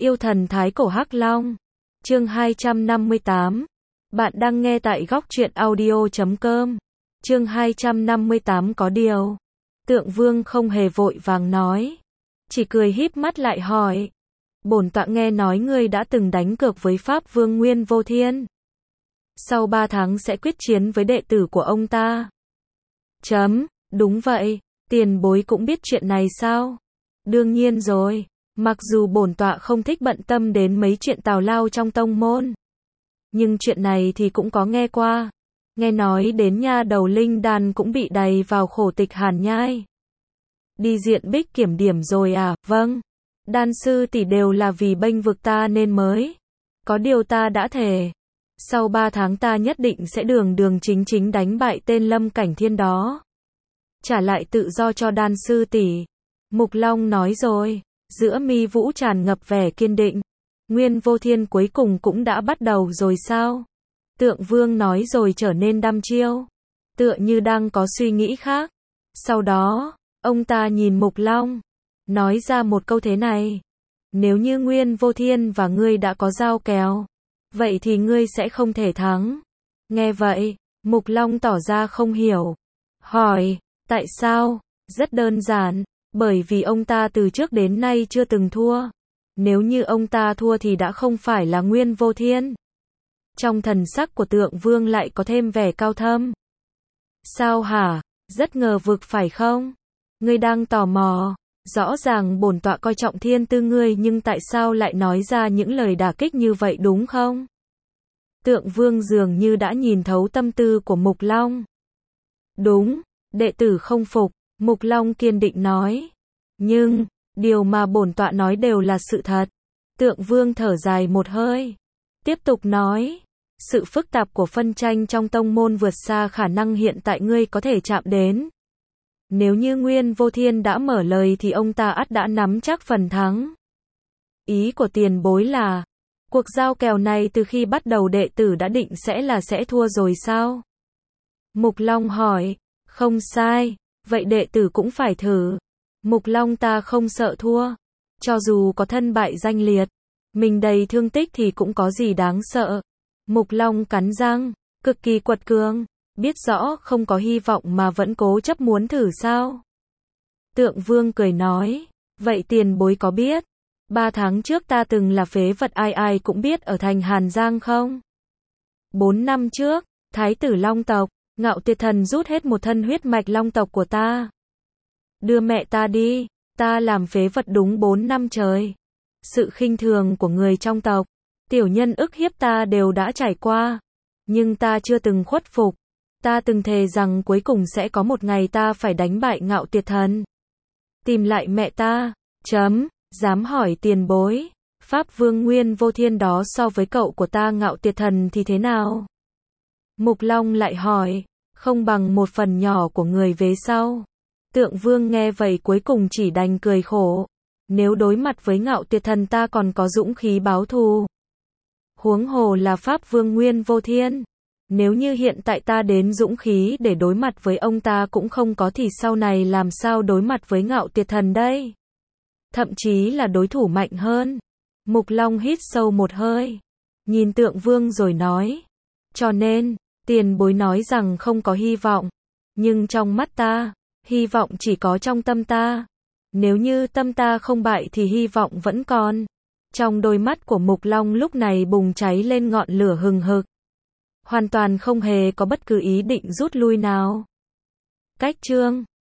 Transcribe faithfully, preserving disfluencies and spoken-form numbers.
Yêu thần thái cổ Hắc Long. Chương hai trăm năm mươi tám. Bạn đang nghe tại góc truyện audio chấm com. Chương hai trăm năm mươi tám có điều. Tượng Vương không hề vội vàng nói, chỉ cười híp mắt lại hỏi: "Bổn tọa nghe nói ngươi đã từng đánh cược với Pháp Vương Nguyên Vô Thiên. Sau ba tháng sẽ quyết chiến với đệ tử của ông ta." Chấm, đúng vậy, tiền bối cũng biết chuyện này sao? Đương nhiên rồi, mặc dù bổn tọa không thích bận tâm đến mấy chuyện tào lao trong tông môn, nhưng chuyện này thì cũng có nghe qua. Nghe nói đến nha đầu linh đan cũng bị đày vào khổ tịch hàn nhai. Đi diện bích kiểm điểm rồi à? Vâng, đan sư tỷ đều là vì bênh vực ta nên mới. Có điều ta đã thề, sau ba tháng ta nhất định sẽ đường đường chính chính đánh bại tên Lâm Cảnh Thiên đó, trả lại tự do cho đan sư tỷ. Mục Long nói rồi, giữa mi vũ tràn ngập vẻ kiên định. Nguyên Vô Thiên cuối cùng cũng đã bắt đầu rồi sao? Tượng Vương nói rồi trở nên đăm chiêu, tựa như đang có suy nghĩ khác. Sau đó, ông ta nhìn Mục Long, nói ra một câu thế này: "Nếu như Nguyên Vô Thiên và ngươi đã có giao kèo, vậy thì ngươi sẽ không thể thắng." Nghe vậy, Mục Long tỏ ra không hiểu, hỏi: "Tại sao?" Rất đơn giản, bởi vì ông ta từ trước đến nay chưa từng thua. Nếu như ông ta thua thì đã không phải là Nguyên Vô Thiên. Trong thần sắc của Tượng Vương lại có thêm vẻ cao thâm. "Sao hả? Rất ngờ vực phải không? Ngươi đang tò mò. Rõ ràng bổn tọa coi trọng thiên tư ngươi nhưng tại sao lại nói ra những lời đả kích như vậy đúng không?" Tượng Vương dường như đã nhìn thấu tâm tư của Mục Long. "Đúng, đệ tử không phục." Mục Long kiên định nói. "Nhưng, điều mà bổn tọa nói đều là sự thật." Tượng Vương thở dài một hơi, tiếp tục nói: "Sự phức tạp của phân tranh trong tông môn vượt xa khả năng hiện tại ngươi có thể chạm đến. Nếu như Nguyên Vô Thiên đã mở lời thì ông ta ắt đã nắm chắc phần thắng." Ý của tiền bối là, cuộc giao kèo này từ khi bắt đầu đệ tử đã định sẽ là sẽ thua rồi sao? Mục Long hỏi. "Không sai, vậy đệ tử cũng phải thử." Mục Long ta không sợ thua. Cho dù có thân bại danh liệt, mình đầy thương tích thì cũng có gì đáng sợ. Mục Long cắn răng, cực kỳ quật cường, biết rõ không có hy vọng mà vẫn cố chấp muốn thử sao? Tượng Vương cười nói, "Vậy tiền bối có biết, ba tháng trước ta từng là phế vật ai ai cũng biết ở thành Hàn Giang không? Bốn năm trước, Thái tử Long tộc, Ngạo Tuyệt Thần rút hết một thân huyết mạch Long tộc của ta. Đưa mẹ ta đi, ta làm phế vật đúng bốn năm trời. Sự khinh thường của người trong tộc, tiểu nhân ức hiếp ta đều đã trải qua. Nhưng ta chưa từng khuất phục. Ta từng thề rằng cuối cùng sẽ có một ngày ta phải đánh bại Ngạo Tuyệt Thần, tìm lại mẹ ta." Chấm, dám hỏi tiền bối, Pháp Vương Nguyên Vô Thiên đó so với cậu của ta Ngạo Tuyệt Thần thì thế nào? Mục Long lại hỏi. "Không bằng một phần nhỏ của người về sau." Tượng Vương nghe vậy cuối cùng chỉ đành cười khổ. Nếu đối mặt với Ngạo Tuyệt Thần ta còn có dũng khí báo thù, huống hồ là Pháp Vương Nguyên Vô Thiên. Nếu như hiện tại ta đến dũng khí để đối mặt với ông ta cũng không có thì sau này làm sao đối mặt với Ngạo Tuyệt Thần đây? Thậm chí là đối thủ mạnh hơn." Mục Long hít sâu một hơi, nhìn Tượng Vương rồi nói: "Cho nên, tiền bối nói rằng không có hy vọng. Nhưng trong mắt ta, hy vọng chỉ có trong tâm ta. Nếu như tâm ta không bại thì hy vọng vẫn còn." Trong đôi mắt của Mục Long lúc này bùng cháy lên ngọn lửa hừng hực, hoàn toàn không hề có bất cứ ý định rút lui nào. Cách chương